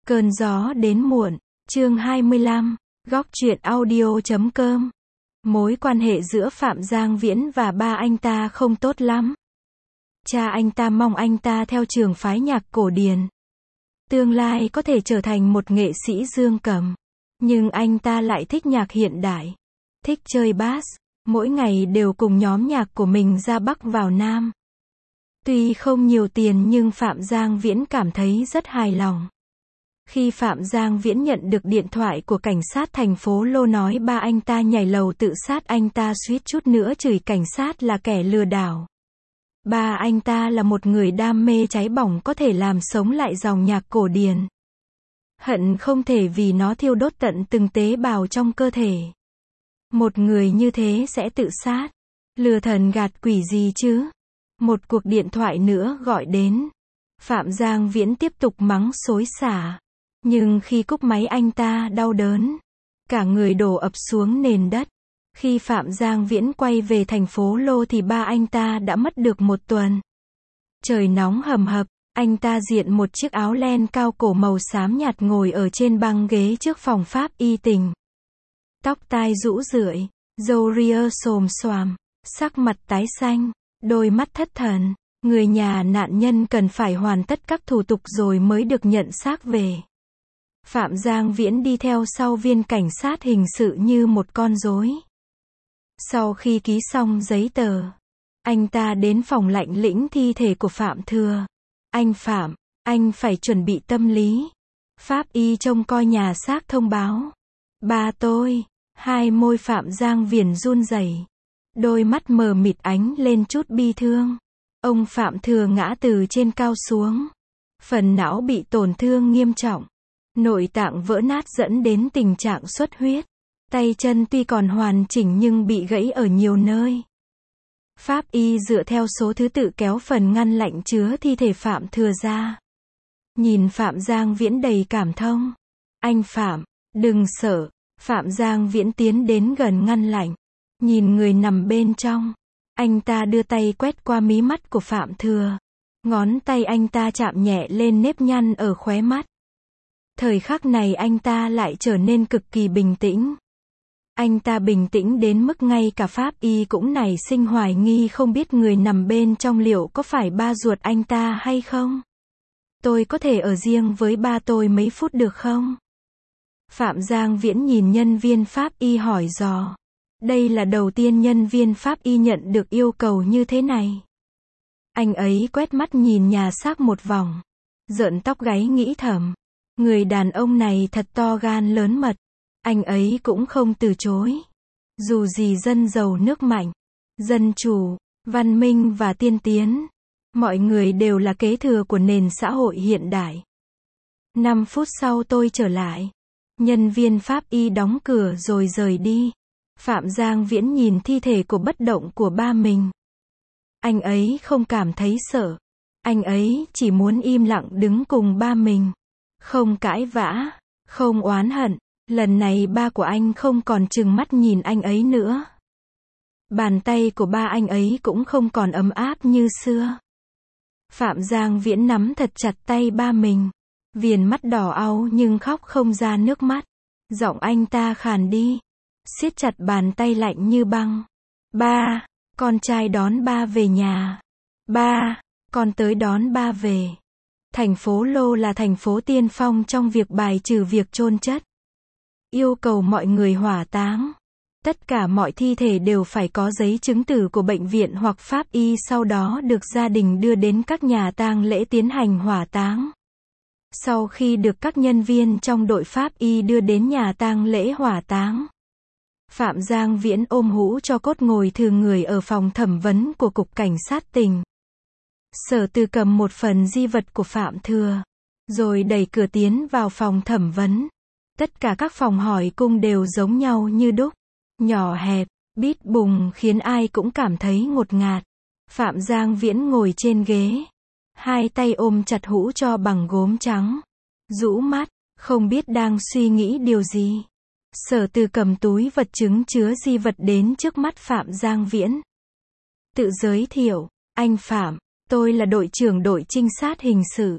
Cơn gió đến muộn, chương 25, góc truyện audio.com. Mối quan hệ giữa Phạm Giang Viễn và ba anh ta không tốt lắm. Cha anh ta mong anh ta theo trường phái nhạc cổ điển. Tương lai có thể trở thành một nghệ sĩ dương cầm. Nhưng anh ta lại thích nhạc hiện đại. Thích chơi bass, mỗi ngày đều cùng nhóm nhạc của mình ra Bắc vào Nam. Tuy không nhiều tiền nhưng Phạm Giang Viễn cảm thấy rất hài lòng. Khi Phạm Giang Viễn nhận được điện thoại của cảnh sát thành phố Lô nói ba anh ta nhảy lầu tự sát, anh ta suýt chút nữa chửi cảnh sát là kẻ lừa đảo. Ba anh ta là một người đam mê cháy bỏng có thể làm sống lại dòng nhạc cổ điển. Hận không thể vì nó thiêu đốt tận từng tế bào trong cơ thể. Một người như thế sẽ tự sát. Lừa thần gạt quỷ gì chứ? Một cuộc điện thoại nữa gọi đến. Phạm Giang Viễn tiếp tục mắng xối xả. Nhưng khi cúp máy anh ta đau đớn. Cả người đổ ập xuống nền đất. Khi Phạm Giang Viễn quay về thành phố Lô thì ba anh ta đã mất được một tuần. Trời nóng hầm hập, anh ta diện một chiếc áo len cao cổ màu xám nhạt ngồi ở trên băng ghế trước phòng pháp y tỉnh. Tóc tai rũ rượi, râu ria xồm xoàm, sắc mặt tái xanh, đôi mắt thất thần. Người nhà nạn nhân cần phải hoàn tất các thủ tục rồi mới được nhận xác về. Phạm Giang Viễn đi theo sau viên cảnh sát hình sự như một con rối. Sau khi ký xong giấy tờ, anh ta đến phòng lạnh lĩnh thi thể của Phạm Thừa. Anh Phạm, anh phải chuẩn bị tâm lý. Pháp y trông coi nhà xác thông báo. Ba tôi, hai môi Phạm Giang Viễn run rẩy, đôi mắt mờ mịt ánh lên chút bi thương. Ông Phạm Thừa ngã từ trên cao xuống. Phần não bị tổn thương nghiêm trọng. Nội tạng vỡ nát dẫn đến tình trạng xuất huyết. Tay chân tuy còn hoàn chỉnh nhưng bị gãy ở nhiều nơi. Pháp y dựa theo số thứ tự kéo phần ngăn lạnh chứa thi thể Phạm Thừa ra. Nhìn Phạm Giang Viễn đầy cảm thông. Anh Phạm, đừng sợ. Phạm Giang Viễn tiến đến gần ngăn lạnh. Nhìn người nằm bên trong. Anh ta đưa tay quét qua mí mắt của Phạm Thừa. Ngón tay anh ta chạm nhẹ lên nếp nhăn ở khóe mắt. Thời khắc này anh ta lại trở nên cực kỳ bình tĩnh. Anh ta bình tĩnh đến mức ngay cả pháp y cũng nảy sinh hoài nghi không biết người nằm bên trong liệu có phải ba ruột anh ta hay không. Tôi có thể ở riêng với ba tôi mấy phút được không? Phạm Giang Viễn nhìn nhân viên pháp y hỏi dò. Đây là đầu tiên nhân viên pháp y nhận được yêu cầu như thế này. Anh ấy quét mắt nhìn nhà xác một vòng. Rợn tóc gáy nghĩ thầm. Người đàn ông này thật to gan lớn mật. Anh ấy cũng không từ chối. Dù gì dân giàu nước mạnh, dân chủ, văn minh và tiên tiến. Mọi người đều là kế thừa của nền xã hội hiện đại. 5 phút sau tôi trở lại. Nhân viên pháp y đóng cửa rồi rời đi. Phạm Giang Viễn nhìn thi thể của bất động của ba mình. Anh ấy không cảm thấy sợ. Anh ấy chỉ muốn im lặng đứng cùng ba mình. Không cãi vã, không oán hận. Lần này ba của anh không còn trừng mắt nhìn anh ấy nữa. Bàn tay của ba anh ấy cũng không còn ấm áp như xưa. Phạm Giang Viễn nắm thật chặt tay ba mình. Viền mắt đỏ au nhưng khóc không ra nước mắt. Giọng anh ta khàn đi. Siết chặt bàn tay lạnh như băng. Ba, con trai đón ba về nhà. Ba, con tới đón ba về. Thành phố Lô là thành phố tiên phong trong việc bài trừ việc chôn chất. Yêu cầu mọi người hỏa táng. Tất cả mọi thi thể đều phải có giấy chứng tử của bệnh viện hoặc pháp y, sau đó được gia đình đưa đến các nhà tang lễ tiến hành hỏa táng. Sau khi được các nhân viên trong đội pháp y đưa đến nhà tang lễ hỏa táng, Phạm Giang Viễn ôm hũ cho cốt ngồi thừ người ở phòng thẩm vấn của Cục Cảnh sát tỉnh. Sở Từ cầm một phần di vật của Phạm Thừa, rồi đẩy cửa tiến vào phòng thẩm vấn. Tất cả các phòng hỏi cung đều giống nhau như đúc, nhỏ hẹp, bít bùng khiến ai cũng cảm thấy ngột ngạt. Phạm Giang Viễn ngồi trên ghế, hai tay ôm chặt hũ tro bằng gốm trắng, rũ mắt, không biết đang suy nghĩ điều gì. Sở Từ cầm túi vật chứng chứa di vật đến trước mắt Phạm Giang Viễn. Tự giới thiệu, anh Phạm, tôi là đội trưởng đội trinh sát hình sự.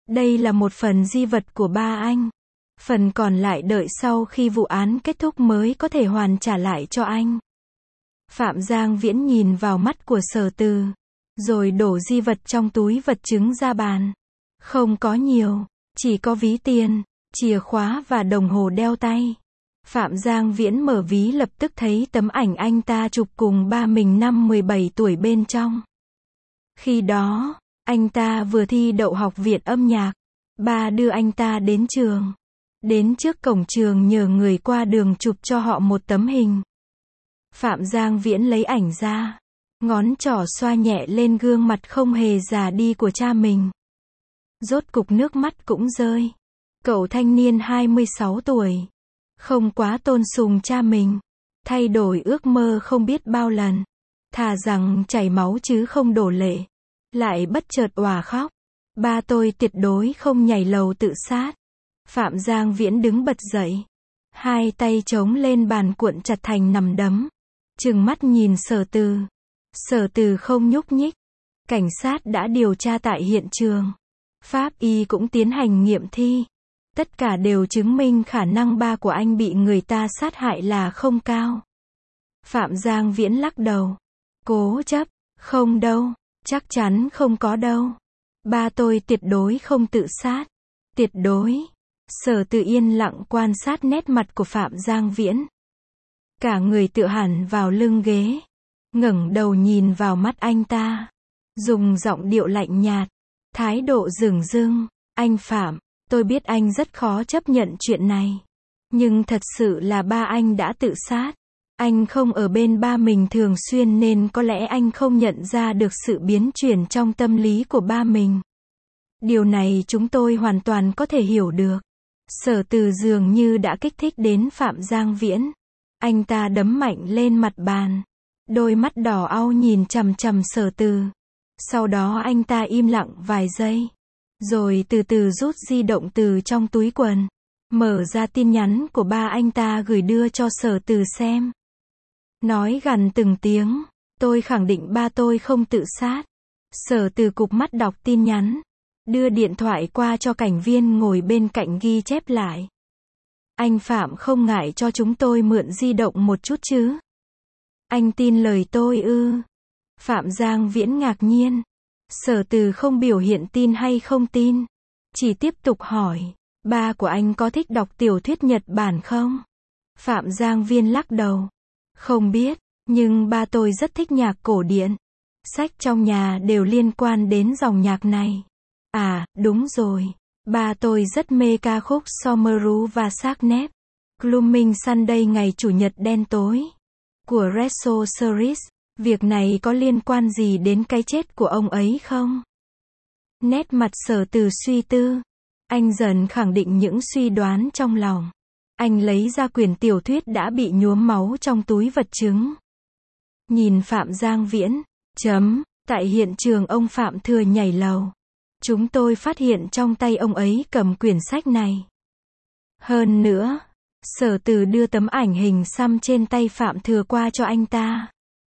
Đây là một phần di vật của ba anh. Phần còn lại đợi sau khi vụ án kết thúc mới có thể hoàn trả lại cho anh. Phạm Giang Viễn nhìn vào mắt của Sở Từ, rồi đổ di vật trong túi vật chứng ra bàn. Không có nhiều, chỉ có ví tiền, chìa khóa và đồng hồ đeo tay. Phạm Giang Viễn mở ví lập tức thấy tấm ảnh anh ta chụp cùng ba mình năm 17 tuổi bên trong. Khi đó, anh ta vừa thi đậu học viện âm nhạc. Ba đưa anh ta đến trường. Đến trước cổng trường nhờ người qua đường chụp cho họ một tấm hình. Phạm Giang Viễn lấy ảnh ra. Ngón trỏ xoa nhẹ lên gương mặt không hề già đi của cha mình. Rốt cục nước mắt cũng rơi. Cậu thanh niên 26 tuổi. Không quá tôn sùng cha mình. Thay đổi ước mơ không biết bao lần. Thà rằng chảy máu chứ không đổ lệ. Lại bất chợt òa khóc. Ba tôi tuyệt đối không nhảy lầu tự sát. Phạm Giang Viễn đứng bật dậy. Hai tay chống lên bàn cuộn chặt thành nắm đấm. Trừng mắt nhìn Sở Từ. Sở Từ không nhúc nhích. Cảnh sát đã điều tra tại hiện trường. Pháp y cũng tiến hành nghiệm thi. Tất cả đều chứng minh khả năng ba của anh bị người ta sát hại là không cao. Phạm Giang Viễn lắc đầu. Cố chấp. Không đâu. Chắc chắn không có đâu. Ba tôi tuyệt đối không tự sát. Tuyệt đối. Sở Từ yên lặng quan sát nét mặt của Phạm Giang Viễn. Cả người tựa hẳn vào lưng ghế. Ngẩng đầu nhìn vào mắt anh ta. Dùng giọng điệu lạnh nhạt. Thái độ dửng dưng. Anh Phạm, tôi biết anh rất khó chấp nhận chuyện này. Nhưng thật sự là ba anh đã tự sát. Anh không ở bên ba mình thường xuyên nên có lẽ anh không nhận ra được sự biến chuyển trong tâm lý của ba mình. Điều này chúng tôi hoàn toàn có thể hiểu được. Sở Từ dường như đã kích thích đến Phạm Giang Viễn. Anh ta đấm mạnh lên mặt bàn. Đôi mắt đỏ au nhìn chằm chằm Sở Từ. Sau đó anh ta im lặng vài giây. Rồi từ từ rút di động từ trong túi quần. Mở ra tin nhắn của ba anh ta gửi đưa cho Sở Từ xem. Nói gằn từng tiếng. Tôi khẳng định ba tôi không tự sát. Sở Từ cụp mắt đọc tin nhắn. Đưa điện thoại qua cho cảnh viên ngồi bên cạnh ghi chép lại. Anh Phạm không ngại cho chúng tôi mượn di động một chút chứ? Anh tin lời tôi ư? Phạm Giang Viễn ngạc nhiên. Sở Từ không biểu hiện tin hay không tin. Chỉ tiếp tục hỏi. Ba của anh có thích đọc tiểu thuyết Nhật Bản không? Phạm Giang Viễn lắc đầu. Không biết, nhưng ba tôi rất thích nhạc cổ điển. Sách trong nhà đều liên quan đến dòng nhạc này. À, đúng rồi. Ba tôi rất mê ca khúc Someru và Sarknep. Glooming Sunday ngày Chủ nhật đen tối. Của Reso Series. Việc này có liên quan gì đến cái chết của ông ấy không? Nét mặt Sở Từ suy tư. Anh dần khẳng định những suy đoán trong lòng. Anh lấy ra quyển tiểu thuyết đã bị nhuốm máu trong túi vật chứng. Nhìn Phạm Giang Viễn. Tại hiện trường ông Phạm Thừa nhảy lầu. Chúng tôi phát hiện trong tay ông ấy cầm quyển sách này. Hơn nữa, Sở Từ đưa tấm ảnh hình xăm trên tay Phạm Thừa qua cho anh ta.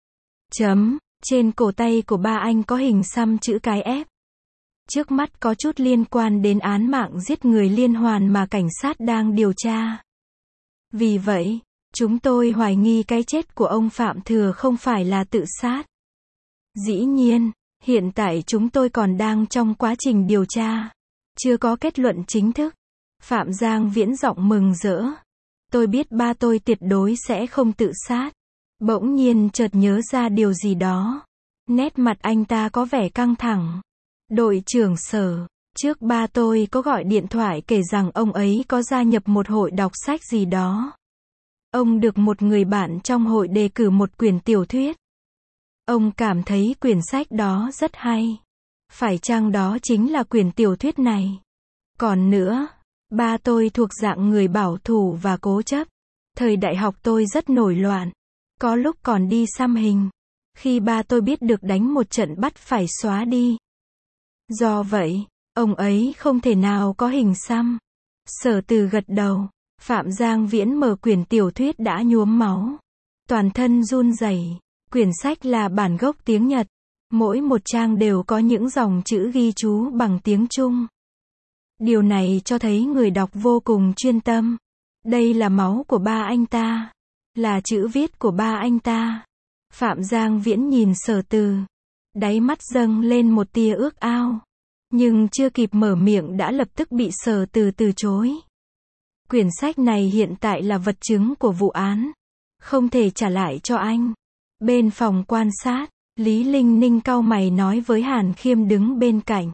Trên cổ tay của ba anh có hình xăm chữ cái F. Trước mắt có chút liên quan đến án mạng giết người liên hoàn mà cảnh sát đang điều tra. Vì vậy, chúng tôi hoài nghi cái chết của ông Phạm Thừa không phải là tự sát. Dĩ nhiên, hiện tại chúng tôi còn đang trong quá trình điều tra. Chưa có kết luận chính thức. Phạm Giang Viễn giọng mừng rỡ. Tôi biết ba tôi tuyệt đối sẽ không tự sát. Bỗng nhiên chợt nhớ ra điều gì đó. Nét mặt anh ta có vẻ căng thẳng. Đội trưởng Sở, trước ba tôi có gọi điện thoại kể rằng ông ấy có gia nhập một hội đọc sách gì đó. Ông được một người bạn trong hội đề cử một quyển tiểu thuyết. Ông cảm thấy quyển sách đó rất hay. Phải chăng đó chính là quyển tiểu thuyết này? Còn nữa, ba tôi thuộc dạng người bảo thủ và cố chấp. Thời đại học tôi rất nổi loạn. Có lúc còn đi xăm hình. Khi ba tôi biết được đánh một trận bắt phải xóa đi. Do vậy, ông ấy không thể nào có hình xăm. Sở Từ gật đầu. Phạm Giang Viễn mở quyển tiểu thuyết đã nhuốm máu. Toàn thân run rẩy. Quyển sách là bản gốc tiếng Nhật. Mỗi một trang đều có những dòng chữ ghi chú bằng tiếng Trung. Điều này cho thấy người đọc vô cùng chuyên tâm. Đây là máu của ba anh ta. Là chữ viết của ba anh ta. Phạm Giang Viễn nhìn Sở Từ. Đáy mắt dâng lên một tia ước ao. Nhưng chưa kịp mở miệng đã lập tức bị Sở Từ từ chối. Quyển sách này hiện tại là vật chứng của vụ án. Không thể trả lại cho anh. Bên phòng quan sát, Lý Linh Ninh cau mày nói với Hàn Khiêm đứng bên cạnh.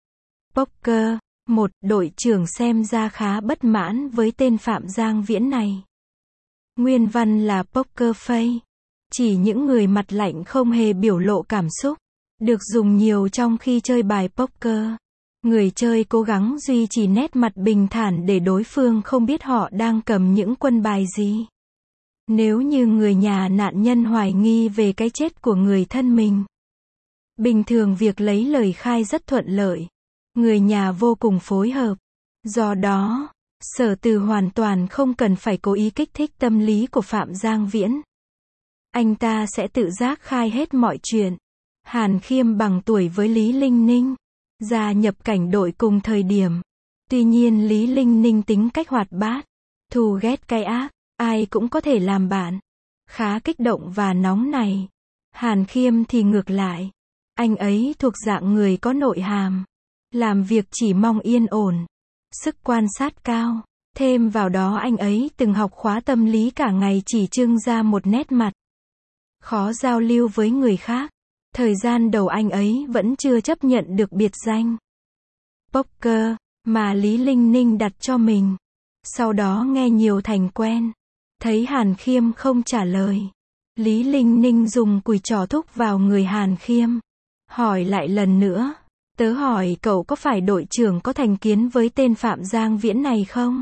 Poker, một đội trưởng xem ra khá bất mãn với tên Phạm Giang Viễn này. Nguyên văn là Poker Face. Chỉ những người mặt lạnh không hề biểu lộ cảm xúc. Được dùng nhiều trong khi chơi bài poker. Người chơi cố gắng duy trì nét mặt bình thản để đối phương không biết họ đang cầm những quân bài gì. Nếu như người nhà nạn nhân hoài nghi về cái chết của người thân mình. Bình thường việc lấy lời khai rất thuận lợi. Người nhà vô cùng phối hợp. Do đó, Sở Từ hoàn toàn không cần phải cố ý kích thích tâm lý của Phạm Giang Viễn. Anh ta sẽ tự giác khai hết mọi chuyện. Hàn Khiêm bằng tuổi với Lý Linh Ninh. Gia nhập cảnh đội cùng thời điểm. Tuy nhiên Lý Linh Ninh tính cách hoạt bát. Thù ghét cay ác. Ai cũng có thể làm bạn. Khá kích động và nóng này. Hàn Khiêm thì ngược lại. Anh ấy thuộc dạng người có nội hàm. Làm việc chỉ mong yên ổn. Sức quan sát cao. Thêm vào đó anh ấy từng học khóa tâm lý cả ngày chỉ trưng ra một nét mặt. Khó giao lưu với người khác. Thời gian đầu anh ấy vẫn chưa chấp nhận được biệt danh Poker mà Lý Linh Ninh đặt cho mình. Sau đó nghe nhiều thành quen. Thấy Hàn Khiêm không trả lời. Lý Linh Ninh dùng cùi trò thúc vào người Hàn Khiêm. Hỏi lại lần nữa. Tớ hỏi cậu có phải đội trưởng có thành kiến với tên Phạm Giang Viễn này không?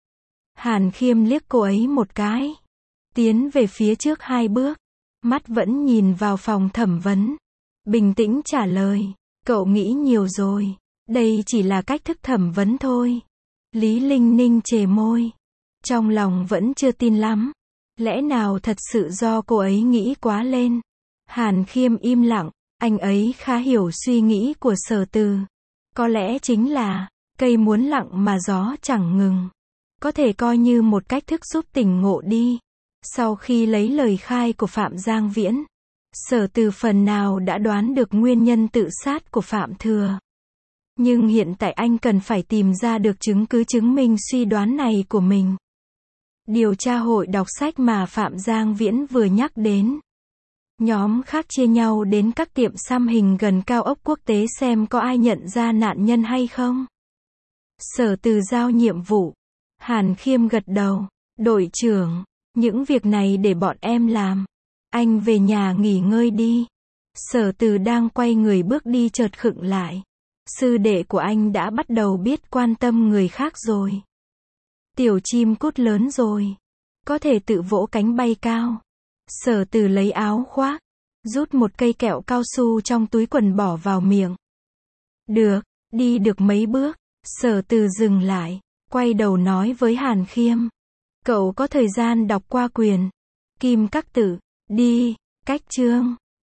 Hàn Khiêm liếc cô ấy một cái. Tiến về phía trước 2 bước. Mắt vẫn nhìn vào phòng thẩm vấn. Bình tĩnh trả lời. Cậu nghĩ nhiều rồi. Đây chỉ là cách thức thẩm vấn thôi. Lý Linh Ninh chề môi. Trong lòng vẫn chưa tin lắm. Lẽ nào thật sự do cô ấy nghĩ quá lên? Hàn Khiêm im lặng. Anh ấy khá hiểu suy nghĩ của Sở Từ. Có lẽ chính là cây muốn lặng mà gió chẳng ngừng. Có thể coi như một cách thức giúp tỉnh ngộ đi. Sau khi lấy lời khai của Phạm Giang Viễn, Sở Từ phần nào đã đoán được nguyên nhân tự sát của Phạm Thừa. Nhưng hiện tại anh cần phải tìm ra được chứng cứ chứng minh suy đoán này của mình. Điều tra hội đọc sách mà Phạm Giang Viễn vừa nhắc đến. Nhóm khác chia nhau đến các tiệm xăm hình gần cao ốc quốc tế xem có ai nhận ra nạn nhân hay không. Sở Từ giao nhiệm vụ. Hàn Khiêm gật đầu. Đội trưởng, những việc này để bọn em làm. Anh về nhà nghỉ ngơi đi. Sở Từ đang quay người bước đi chợt khựng lại. Sư đệ của anh đã bắt đầu biết quan tâm người khác rồi. Tiểu chim cút lớn rồi. Có thể tự vỗ cánh bay cao. Sở Từ lấy áo khoác. Rút một cây kẹo cao su trong túi quần bỏ vào miệng. Được, đi được mấy bước. Sở Từ dừng lại. Quay đầu nói với Hàn Khiêm. Cậu có thời gian đọc qua quyền Kim Các Tử. Đi, cách chương.